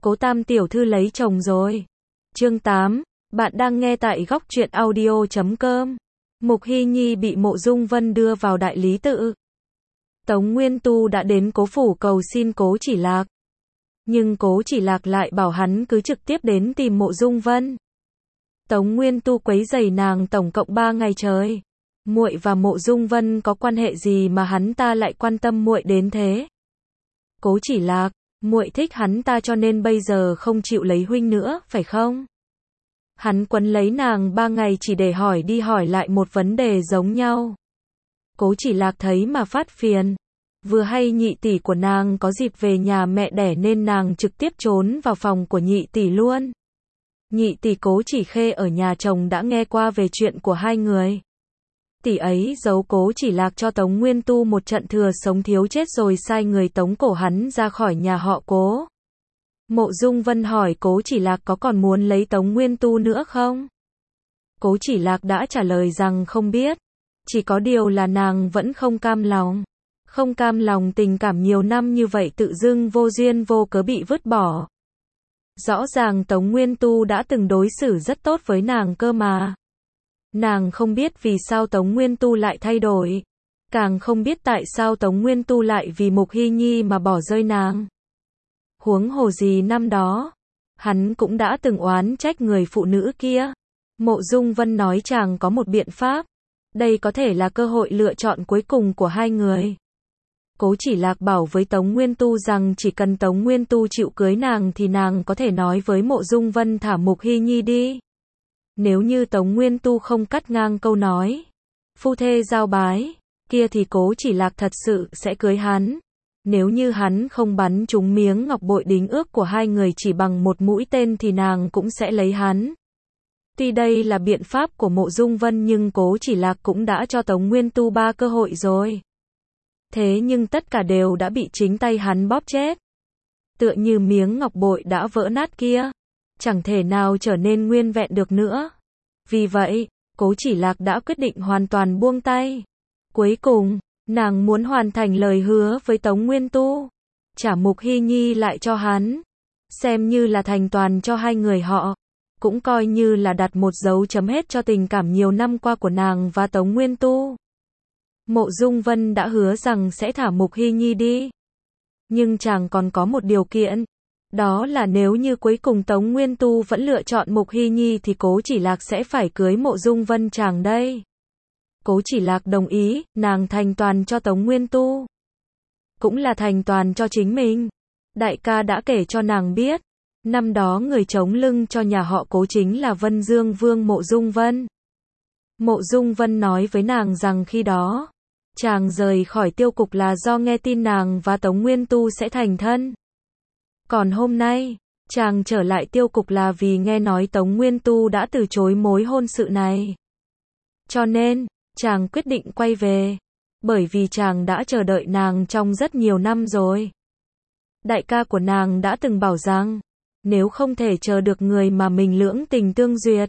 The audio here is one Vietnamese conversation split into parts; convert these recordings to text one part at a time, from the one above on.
Cố Tam tiểu thư lấy chồng rồi. Chương 8, bạn đang nghe tại góc truyện audio.com. Mục Hy Nhi bị Mộ Dung Vân đưa vào đại lý tự. Tống Nguyên Tu đã đến Cố phủ cầu xin Cố Chỉ Lạc. Nhưng Cố Chỉ Lạc lại bảo hắn cứ trực tiếp đến tìm Mộ Dung Vân. Tống Nguyên Tu quấy rầy nàng tổng cộng 3 ngày trời. Muội và Mộ Dung Vân có quan hệ gì mà hắn ta lại quan tâm muội đến thế? Cố Chỉ Lạc, muội thích hắn ta cho nên bây giờ không chịu lấy huynh nữa, phải không? Hắn quấn lấy nàng 3 ngày chỉ để hỏi đi hỏi lại một vấn đề giống nhau. Cố Chỉ Lạc thấy mà phát phiền. Vừa hay nhị tỷ của nàng có dịp về nhà mẹ đẻ nên nàng trực tiếp trốn vào phòng của nhị tỷ luôn. Nhị tỷ Cố Chỉ Khê ở nhà chồng đã nghe qua về chuyện của hai người. Tỷ ấy giấu Cố Chỉ Lạc cho Tống Nguyên Tu một trận thừa sống thiếu chết rồi sai người tống cổ hắn ra khỏi nhà họ Cố. Mộ Dung Vân hỏi Cố Chỉ Lạc có còn muốn lấy Tống Nguyên Tu nữa không? Cố Chỉ Lạc đã trả lời rằng không biết. Chỉ có điều là nàng vẫn không cam lòng. Không cam lòng tình cảm nhiều năm như vậy tự dưng vô duyên vô cớ bị vứt bỏ. Rõ ràng Tống Nguyên Tu đã từng đối xử rất tốt với nàng cơ mà. Nàng không biết vì sao Tống Nguyên Tu lại thay đổi. Càng không biết tại sao Tống Nguyên Tu lại vì Mục Hy Nhi mà bỏ rơi nàng. Huống hồ gì năm đó, hắn cũng đã từng oán trách người phụ nữ kia. Mộ Dung Vân nói chàng có một biện pháp. Đây có thể là cơ hội lựa chọn cuối cùng của hai người. Cố Chỉ Lạc bảo với Tống Nguyên Tu rằng chỉ cần Tống Nguyên Tu chịu cưới nàng thì nàng có thể nói với Mộ Dung Vân thả Mục Hy Nhi đi. Nếu như Tống Nguyên Tu không cắt ngang câu nói phu thê giao bái kia thì Cố Chỉ Lạc thật sự sẽ cưới hắn. Nếu như hắn không bắn trúng miếng ngọc bội đính ước của hai người chỉ bằng một mũi tên thì nàng cũng sẽ lấy hắn. Tuy đây là biện pháp của Mộ Dung Vân nhưng Cố Chỉ Lạc cũng đã cho Tống Nguyên Tu 3 cơ hội rồi. Thế nhưng tất cả đều đã bị chính tay hắn bóp chết. Tựa như miếng ngọc bội đã vỡ nát kia, chẳng thể nào trở nên nguyên vẹn được nữa. Vì vậy, Cố Chỉ Lạc đã quyết định hoàn toàn buông tay. Cuối cùng, nàng muốn hoàn thành lời hứa với Tống Nguyên Tu, trả Mục Hy Nhi lại cho hắn, xem như là thành toàn cho hai người họ, cũng coi như là đặt một dấu chấm hết cho tình cảm nhiều năm qua của nàng và Tống Nguyên Tu. Mộ Dung Vân đã hứa rằng sẽ thả Mục Hy Nhi đi. Nhưng chàng còn có một điều kiện. Đó là nếu như cuối cùng Tống Nguyên Tu vẫn lựa chọn Mục Hy Nhi thì Cố Chỉ Lạc sẽ phải cưới Mộ Dung Vân chàng đây. Cố Chỉ Lạc đồng ý, nàng thành toàn cho Tống Nguyên Tu. Cũng là thành toàn cho chính mình. Đại ca đã kể cho nàng biết. Năm đó người chống lưng cho nhà họ Cố chính là Vân Dương Vương Mộ Dung Vân. Mộ Dung Vân nói với nàng rằng khi đó, chàng rời khỏi tiêu cục là do nghe tin nàng và Tống Nguyên Tu sẽ thành thân. Còn hôm nay, chàng trở lại tiêu cục là vì nghe nói Tống Nguyên Tu đã từ chối mối hôn sự này. Cho nên, chàng quyết định quay về. Bởi vì chàng đã chờ đợi nàng trong rất nhiều năm rồi. Đại ca của nàng đã từng bảo rằng, nếu không thể chờ được người mà mình lưỡng tình tương duyệt,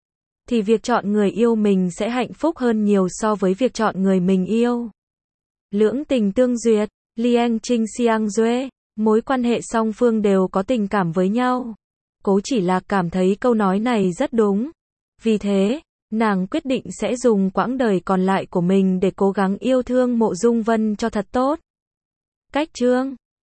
thì việc chọn người yêu mình sẽ hạnh phúc hơn nhiều so với việc chọn người mình yêu. Lưỡng tình tương duyệt, Liang Trinh Xiang Duệ, mối quan hệ song phương đều có tình cảm với nhau. Cố Chỉ Lạc cảm thấy câu nói này rất đúng. Vì thế, nàng quyết định sẽ dùng quãng đời còn lại của mình để cố gắng yêu thương Mộ Dung Vân cho thật tốt. Cách chương